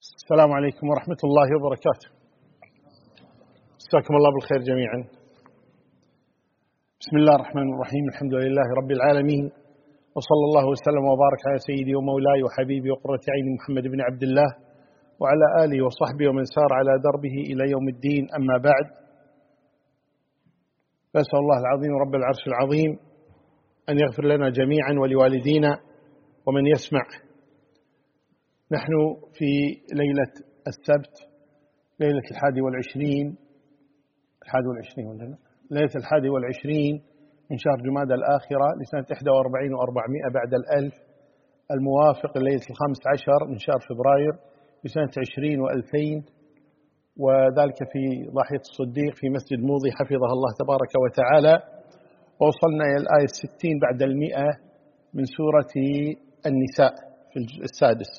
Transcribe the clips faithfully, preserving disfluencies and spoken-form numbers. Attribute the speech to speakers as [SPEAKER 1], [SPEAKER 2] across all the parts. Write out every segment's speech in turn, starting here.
[SPEAKER 1] السلام عليكم ورحمة الله وبركاته. مساكم الله بالخير جميعا. بسم الله الرحمن الرحيم، الحمد لله رب العالمين، وصلى الله وسلم وبارك على سيدي ومولاي وحبيبي وقرة عيني محمد بن عبد الله وعلى آله وصحبه ومن سار على دربه إلى يوم الدين. أما بعد، فأسأل الله العظيم رب العرش العظيم أن يغفر لنا جميعا ولوالدينا ومن يسمع. نحن في ليلة السبت، ليلة الحادي والعشرين الحادي والعشرين ولا ليلة الحادي والعشرين من شهر جمادى الآخرة لسنة إحدى وأربعين وأربعمائة بعد الألف، الموافق ليلة الخامس عشر من شهر فبراير لسنة عشرين وألفين، وذلك في ضاحية الصديق في مسجد موضي حفظه الله تبارك وتعالى. ووصلنا إلى الآية الستين بعد المئة من سورة النساء في الجزء السادس.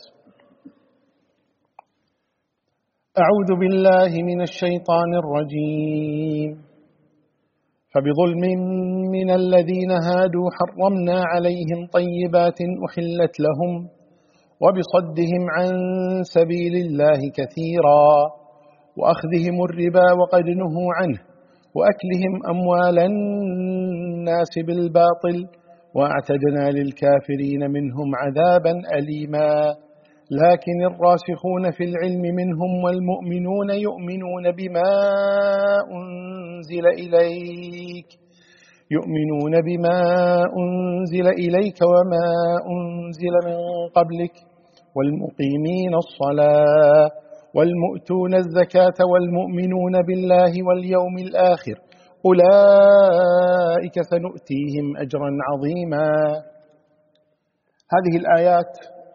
[SPEAKER 1] أعوذ بالله من الشيطان الرجيم. فبظلم من الذين هادوا حرمنا عليهم طيبات أحلت لهم وبصدهم عن سبيل الله كثيرا وأخذهم الربا وقد نهوا عنه وأكلهم أموال الناس بالباطل وأعتدنا للكافرين منهم عذابا أليما. لكن الراسخون في العلم منهم والمؤمنون يؤمنون بما أنزل إليك يؤمنون بما أنزل إليك وما أنزل من قبلك والمقيمين الصلاة والمؤتون الزكاة والمؤمنون بالله واليوم الآخر أولئك سنؤتيهم أجرا عظيما. هذه الآيات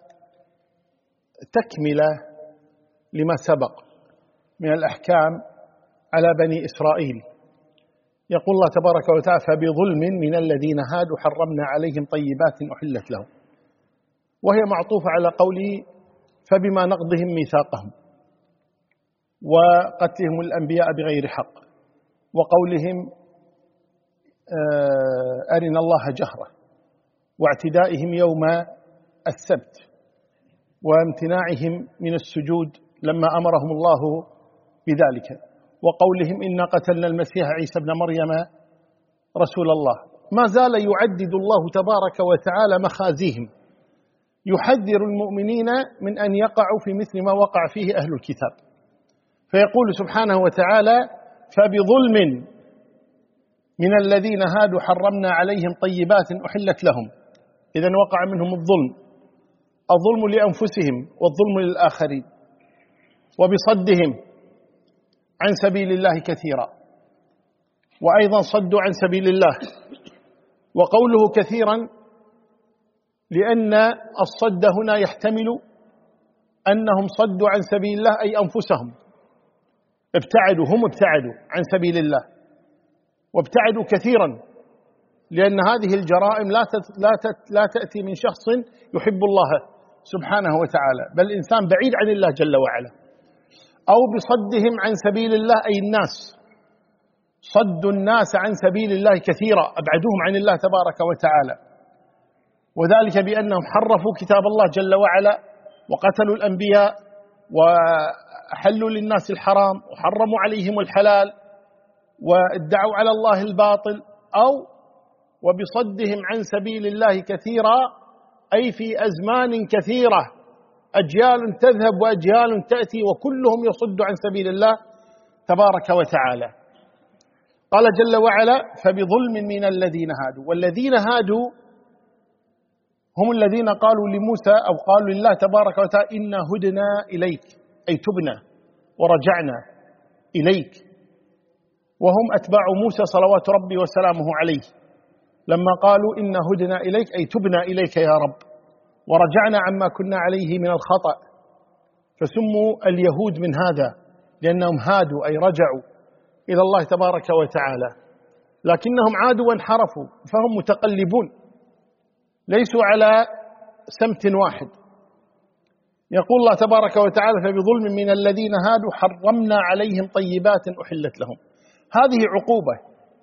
[SPEAKER 1] تكملة لما سبق من الأحكام على بني إسرائيل. يقول الله تبارك وتعالى: فبظلم من الذين هادوا حرمنا عليهم طيبات أحلت لهم، وهي معطوفة على قوله فبما نقضهم ميثاقهم وقتلهم الأنبياء بغير حق وقولهم أرنا الله جهرة واعتدائهم يوم السبت وامتناعهم من السجود لما أمرهم الله بذلك وقولهم إنا قتلنا المسيح عيسى ابن مريم رسول الله. ما زال يعدد الله تبارك وتعالى مخازيهم، يحذر المؤمنين من أن يقعوا في مثل ما وقع فيه أهل الكتاب. فيقول سبحانه وتعالى: فبظلم من الذين هادوا حرمنا عليهم طيبات أحلت لهم. إذن وقع منهم الظلم، الظلم لأنفسهم والظلم للآخرين، وبصدهم عن سبيل الله كثيرا، وأيضا صدوا عن سبيل الله. وقوله كثيرا لأن الصد هنا يحتمل أنهم صدوا عن سبيل الله أي أنفسهم، ابتعدوا هم ابتعدوا عن سبيل الله وابتعدوا كثيرا، لأن هذه الجرائم لا لا تأتي من شخص يحب الله سبحانه وتعالى، بل إنسان بعيد عن الله جل وعلا. أو بصدهم عن سبيل الله أي الناس، صدوا الناس عن سبيل الله كثيرا، أبعدوهم عن الله تبارك وتعالى، وذلك بأنهم حرفوا كتاب الله جل وعلا وقتلوا الأنبياء وأحلوا للناس الحرام وحرموا عليهم الحلال وادعوا على الله الباطل. أو وبصدهم عن سبيل الله كثيرا أي في أزمان كثيرة، أجيال تذهب وأجيال تأتي وكلهم يصد عن سبيل الله تبارك وتعالى. قال جل وعلا: فبظلم من الذين هادوا. والذين هادوا هم الذين قالوا لموسى أو قالوا لله تبارك وتعالى: إنا هدنا إليك، أي تبنا ورجعنا إليك. وهم أتباع موسى صلوات ربي وسلامه عليه، لما قالوا إنا هدنا إليك أي تبنا إليك يا رب ورجعنا عما كنا عليه من الخطأ، فسموا اليهود من هذا لأنهم هادوا أي رجعوا إلى الله تبارك وتعالى، لكنهم عادوا وانحرفوا فهم متقلبون ليسوا على سمت واحد. يقول الله تبارك وتعالى: فبظلم من الذين هادوا حرمنا عليهم طيبات أحلت لهم. هذه عقوبة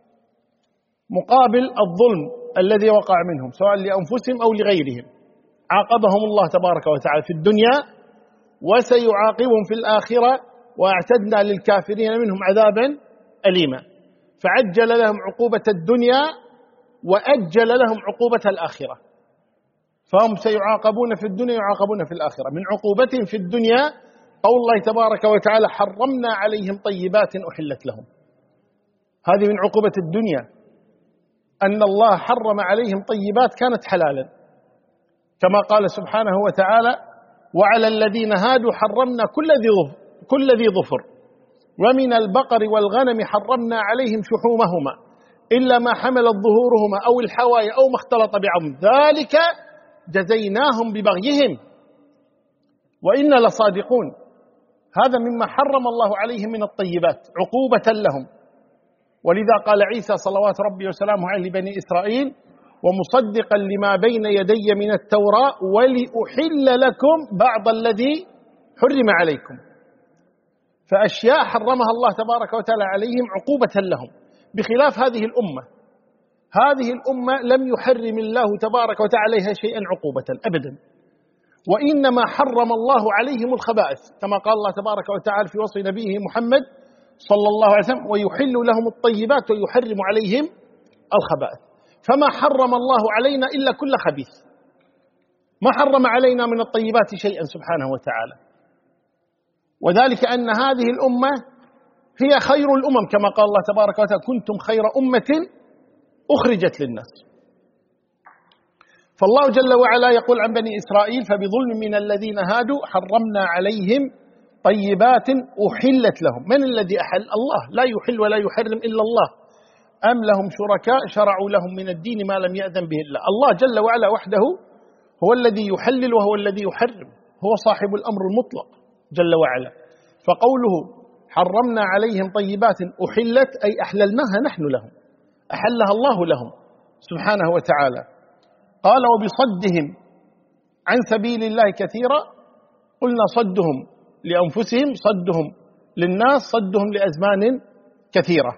[SPEAKER 1] مقابل الظلم الذي وقع منهم سواء لأنفسهم أو لغيرهم، عاقبهم الله تبارك وتعالى في الدنيا وسيعاقبهم في الآخرة وأعتدنا للكافرين منهم عذابا أليما. فعجل لهم عقوبة الدنيا وأجل لهم عقوبة الآخرة، فهم سيعاقبون في الدنيا يعاقبون في الآخرة. من عقوبتهم في الدنيا قول الله تبارك وتعالى حرمنا عليهم طيبات أحلت لهم. هذه من عقوبة الدنيا، أن الله حرم عليهم طيبات كانت حلالا، كما قال سبحانه وتعالى وعلى الذين هادوا حرمنا كل ذي كل ذي ظفر ومن البقر والغنم حرمنا عليهم شحومهما إلا ما حملت ظهورهما أو الحوايا أو ما اختلط بعظم ذلك جزيناهم ببغيهم وإنا لصادقون. هذا مما حرم الله عليهم من الطيبات عقوبة لهم. ولذا قال عيسى صلوات ربي وسلامه عليه لبني إسرائيل ومصدقا لما بين يدي من التوراة ولأحل لكم بعض الذي حرم عليكم. فأشياء حرمها الله تبارك وتعالى عليهم عقوبة لهم، بخلاف هذه الأمة. هذه الأمة لم يحرم الله تبارك وتعالى عليها شيئا عقوبة أبدا، وإنما حرم الله عليهم الخبائث، كما قال الله تبارك وتعالى في وصف نبيه محمد صلى الله عليه وسلم ويحل لهم الطيبات ويحرم عليهم الخبائث. فما حرم الله علينا إلا كل خبيث، ما حرم علينا من الطيبات شيئا سبحانه وتعالى. وذلك أن هذه الأمة هي خير الأمم، كما قال الله تبارك وتعالى كنتم خير أمة أخرجت للناس. فالله جل وعلا يقول عن بني إسرائيل فبظلم من الذين هادوا حرمنا عليهم طيبات أحلت لهم. من الذي أحل؟ الله، لا يحل ولا يحرم إلا الله. أم لهم شركاء شرعوا لهم من الدين ما لم يأذن به الله. الله جل وعلا وحده هو الذي يحلل وهو الذي يحرم، هو صاحب الأمر المطلق جل وعلا. فقوله حرمنا عليهم طيبات أحلت أي أحللناها نحن لهم، أحلها الله لهم سبحانه وتعالى. قال وبصدهم عن سبيل الله كثيرا، قلنا صدهم لأنفسهم، صدهم للناس، صدهم لأزمان كثيرة.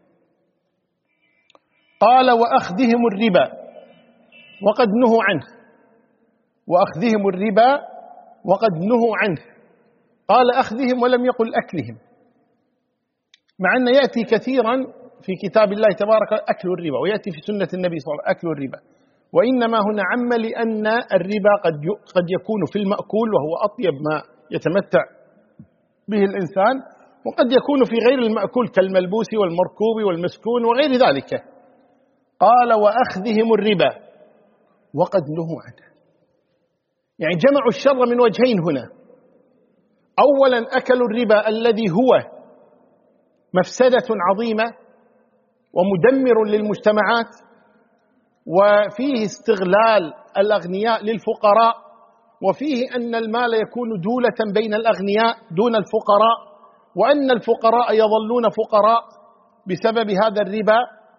[SPEAKER 1] قال وأخذهم الربا وقد نهوا عنه، وأخذهم الربا وقد نهوا عنه. قال أخذهم ولم يقل أكلهم، مع أن يأتي كثيرا في كتاب الله تبارك أكل الربا، ويأتي في سنة النبي صلى الله عليه وسلم أكل الربا، وإنما هنا عم لأن الربا قد قد يكون في المأكول وهو أطيب ما يتمتع به الإنسان، وقد يكون في غير المأكول كالملبوس والمركوب والمسكون وغير ذلك. قال وأخذهم الربا وقد نهوا عنه، يعني جمعوا الشر من وجهين هنا. أولا أكلوا الربا الذي هو مفسدة عظيمة ومدمر للمجتمعات، وفيه استغلال الأغنياء للفقراء، وفيه أن المال يكون دولة بين الأغنياء دون الفقراء، وأن الفقراء يظلون فقراء بسبب هذا الربا.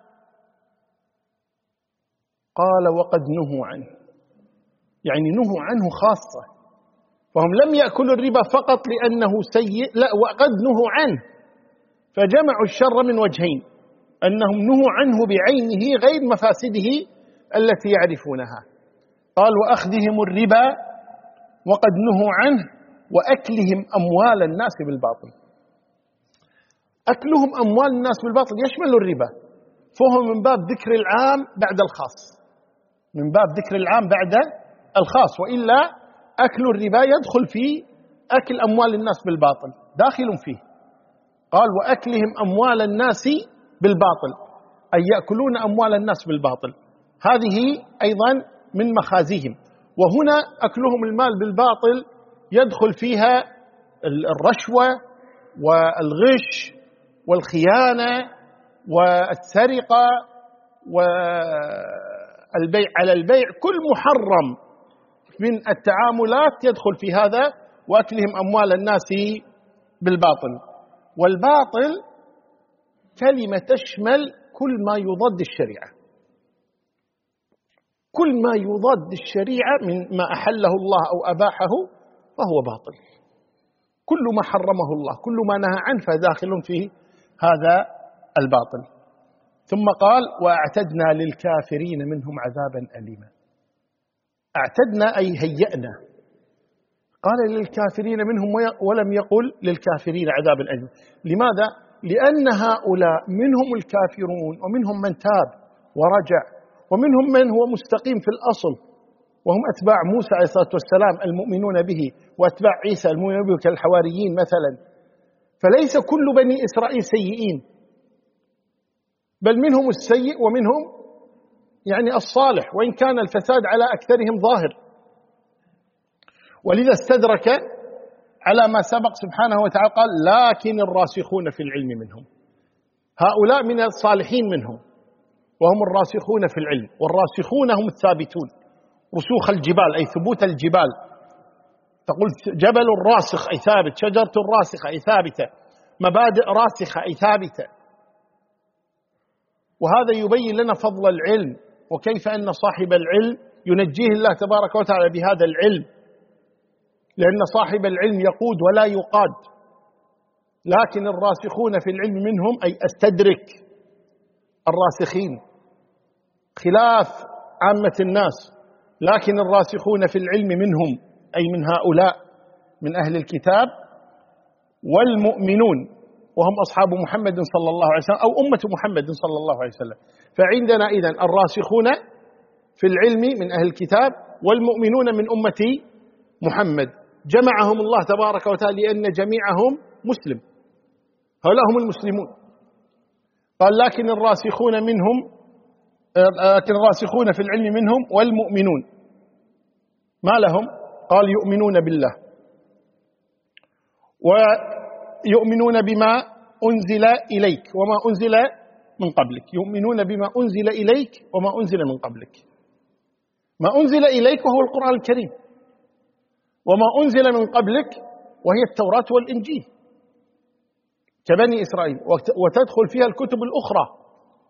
[SPEAKER 1] قال وقد نهوا عنه، يعني نهوا عنه خاصة، فهم لم يأكلوا الربا فقط لأنه سيء، لا، وقد نهوا عنه، فجمعوا الشر من وجهين، أنهم نهوا عنه بعينه غير مفاسده التي يعرفونها. قال وأخذهم الربا وقد نهوا عنه وأكلهم أموال الناس بالباطل. أكلهم أموال الناس بالباطل يشمل الربا، فهو من باب ذكر العام بعد الخاص، من باب ذكر العام بعد الخاص، وإلا أكل الربا يدخل في أكل أموال الناس بالباطل، داخل فيه. قال وأكلهم أموال الناس بالباطل، أي يأكلون أموال الناس بالباطل، هذه أيضا من مخازيهم. وهنا أكلهم المال بالباطل يدخل فيها الرشوة والغش والخيانة والسرقة والبيع على البيع، كل محرم من التعاملات يدخل في هذا، وأكلهم أموال الناس بالباطل. والباطل كلمة تشمل كل ما يضاد الشريعة، كل ما يضاد الشريعة من ما أحله الله أو أباحه فهو باطل، كل ما حرمه الله، كل ما نهى عنه فداخل في هذا الباطل. ثم قال وأعتدنا للكافرين منهم عذابا أليما. أعتدنا أي هيئنا، قال للكافرين منهم ولم يقل للكافرين عذاب أليم. لماذا؟ لأن هؤلاء منهم الكافرون ومنهم من تاب ورجع ومنهم من هو مستقيم في الأصل وهم أتباع موسى عليه الصلاة والسلام المؤمنون به، وأتباع عيسى المؤمنون به كالحواريين مثلا. فليس كل بني إسرائيل سيئين، بل منهم السيء ومنهم يعني الصالح، وإن كان الفساد على أكثرهم ظاهر. ولذا استدرك على ما سبق سبحانه وتعالى قال لكن الراسخون في العلم منهم. هؤلاء من الصالحين منهم وهم الراسخون في العلم، والراسخون هم الثابتون. رسوخ الجبال أي ثبوت الجبال، تقول جبل راسخ أي ثابت، شجرة راسخة أي ثابتة، مبادئ راسخة أي ثابتة. وهذا يبين لنا فضل العلم وكيف أن صاحب العلم ينجيه الله تبارك وتعالى بهذا العلم، لأن صاحب العلم يقود ولا يقاد. لكن الراسخون في العلم منهم أي استدرك الراسخين خلاف عامة الناس، لكن الراسخون في العلم منهم أي من هؤلاء من أهل الكتاب والمؤمنون وهم أصحاب محمد صلى الله عليه وسلم أو أمة محمد صلى الله عليه وسلم. فعندنا إذن الراسخون في العلم من أهل الكتاب والمؤمنون من أمة محمد، جمعهم الله تبارك وتعالى لأن جميعهم مسلم، هؤلاء هم المسلمون. قال لكن الراسخون منهم لكن الراسخون في العلم منهم والمؤمنون ما لهم؟ قال يؤمنون بالله ويؤمنون بما أنزل إليك وما أنزل من قبلك. يؤمنون بما أنزل إليك وما أنزل من قبلك. ما أنزل إليك وهو القرآن الكريم، وما أنزل من قبلك وهي التوراة والإنجيل كبني إسرائيل، وتدخل فيها الكتب الأخرى.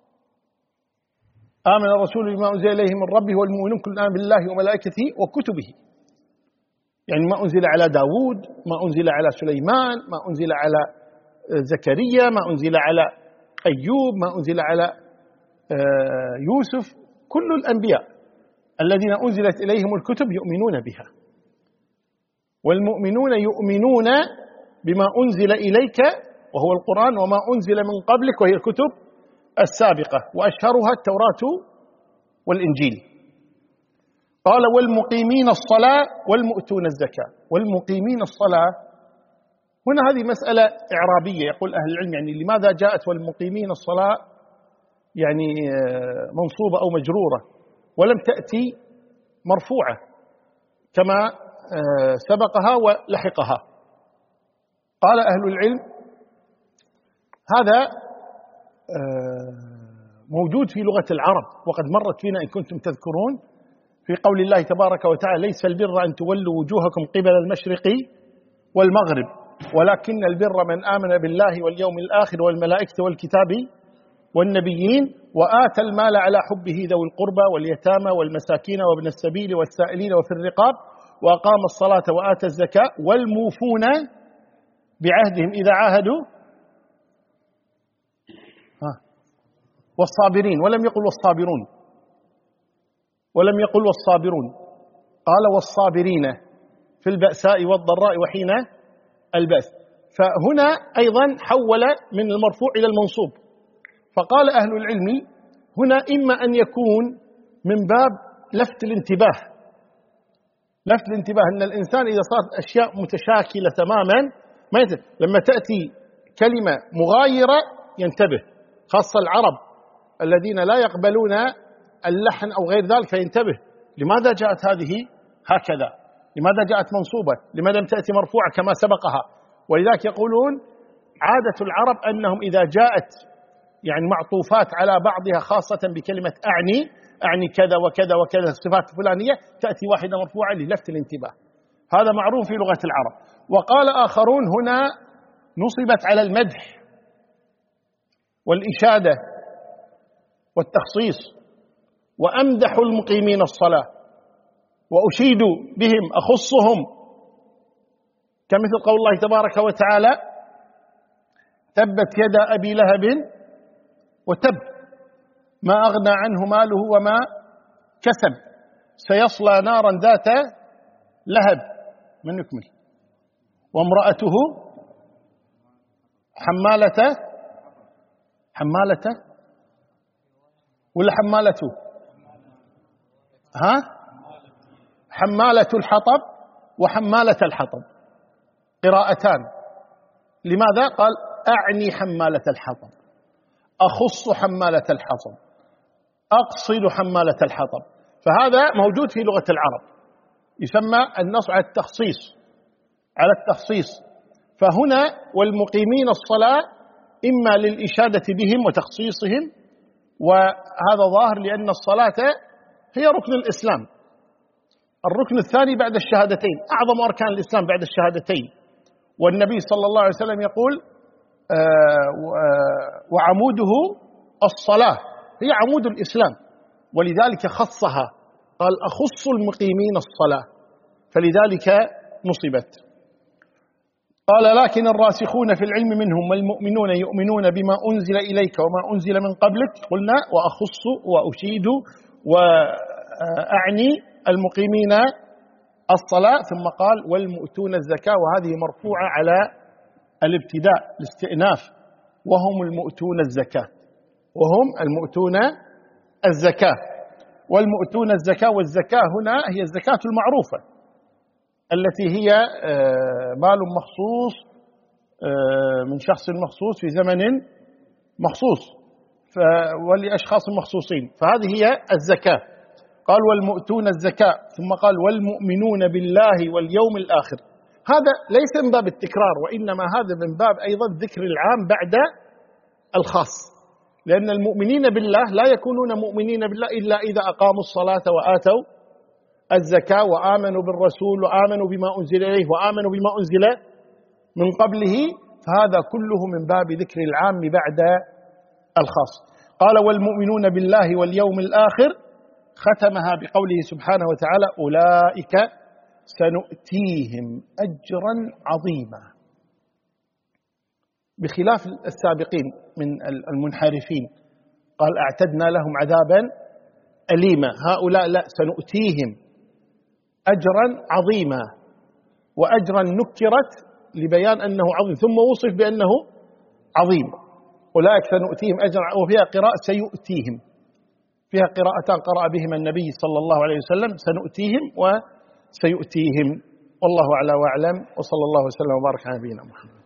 [SPEAKER 1] آمن الرسول بما أنزل إليه من ربه والمؤمنون كل آمن بالله وملائكته وكتبه، يعني ما أنزل على داود، ما أنزل على سليمان، ما أنزل على زكريا، ما أنزل على أيوب، ما أنزل على يوسف. كل الأنبياء الذين أنزلت إليهم الكتب يؤمنون بها. والمؤمنون يؤمنون بما أنزل إليك وهو القرآن وما أنزل من قبلك وهي الكتب السابقة، وأشهرها التوراة والإنجيل. قال والمقيمين الصلاة والمؤتون الزكاة. والمقيمين الصلاة هنا هذه مسألة إعرابية، يقول أهل العلم يعني لماذا جاءت والمقيمين الصلاة يعني منصوبة أو مجرورة ولم تأتي مرفوعة كما سبقها ولحقها؟ قال أهل العلم هذا موجود في لغة العرب، وقد مرت فينا إن كنتم تذكرون في قول الله تبارك وتعالى ليس البر أن تولوا وجوهكم قبل المشرق والمغرب ولكن البر من آمن بالله واليوم الآخر والملائكة والكتاب والنبيين وآتى المال على حبه ذوي القربى واليتامى والمساكين وابن السبيل والسائلين وفي الرقاب وأقام الصلاة وآتى الزكاة والموفون بعهدهم إذا عاهدوا والصابرين، ولم يقل والصابرون ولم يقل والصابرون، قال والصابرين في البأساء والضراء وحين البأس. فهنا أيضا حول من المرفوع إلى المنصوب. فقال أهل العلم هنا إما أن يكون من باب لفت الانتباه، لفت الانتباه أن الإنسان إذا صارت أشياء متشاكلة تماما ما ينتبه. لما تأتي كلمة مغايرة ينتبه، خاصة العرب الذين لا يقبلون اللحن أو غير ذلك فينتبه لماذا جاءت هذه هكذا، لماذا جاءت منصوبة، لماذا لم تأتي مرفوعة كما سبقها. ولذلك يقولون عادة العرب أنهم إذا جاءت يعني معطوفات على بعضها خاصة بكلمة أعني أعني كذا وكذا وكذا الصفات الفلانية تأتي واحدة مرفوعة للفت الانتباه. هذا معروف في لغة العرب. وقال آخرون هنا نصبت على المدح والإشادة والتخصيص، وأمدح المقيمين الصلاة وأشيد بهم أخصهم، كمثل قول الله تبارك وتعالى تبت يدا أبي لهب وتب ما أغنى عنه ماله وما كسب سيصلى نارا ذات لهب من يكمل؟ وامرأته حمالة حمالة ولا حمالته؟ ها؟ حمالة الحطب وحمالة الحطب قراءتان. لماذا؟ قال أعني حمالة الحطب، أخص حمالة الحطب، أقصد حمالة الحطب. فهذا موجود في لغة العرب، يسمى النص على التخصيص على التخصيص. فهنا والمقيمين الصلاة إما للإشادة بهم وتخصيصهم، وهذا ظاهر لأن الصلاة هي ركن الإسلام، الركن الثاني بعد الشهادتين، أعظم أركان الإسلام بعد الشهادتين. والنبي صلى الله عليه وسلم يقول وعموده الصلاة، هي عمود الإسلام، ولذلك خصها، قال أخص المقيمين الصلاة، فلذلك نصبت. قال لكن الراسخون في العلم منهم والمؤمنون يؤمنون بما أنزل إليك وما أنزل من قبلك. قلنا وأخص وأشيد وأعني المقيمين الصلاة. ثم قال والمؤتون الزكاة، وهذه مرفوعة على الابتداء الاستئناف، وهم المؤتون الزكاة، وهم المؤتون الزكاة. والمؤتون الزكاة، والزكاة هنا هي الزكاة المعروفة التي هي مال مخصوص من شخص مخصوص في زمن مخصوص ولأشخاص مخصوصين، فهذه هي الزكاة. قال والمؤتون الزكاة، ثم قال والمؤمنون بالله واليوم الآخر. هذا ليس من باب التكرار، وإنما هذا من باب أيضا ذكر العام بعد الخاص، لأن المؤمنين بالله لا يكونون مؤمنين بالله إلا إذا أقاموا الصلاة وآتوا الزكاة وآمنوا بالرسول وآمنوا بما أنزل إليه وآمنوا بما أنزل من قبله، فهذا كله من باب ذكر العام بعد الخاص. قال والمؤمنون بالله واليوم الآخر، ختمها بقوله سبحانه وتعالى أولئك سنؤتيهم أجرا عظيما، بخلاف السابقين من المنحرفين، قال أعتدنا لهم عذابا أليما. هؤلاء لا، سنؤتيهم أجرا عظيما، وأجرا نكرت لبيان أنه عظيم ثم وصف بأنه عظيم. أولئك سنؤتيهم أجرا، وفيها قراءة سيؤتيهم، فيها قراءتان قرأ بهما النبي صلى الله عليه وسلم، سنؤتيهم وسيؤتيهم. والله أعلى وأعلم، وصلى الله وسلم وبارك على نبينا محمد.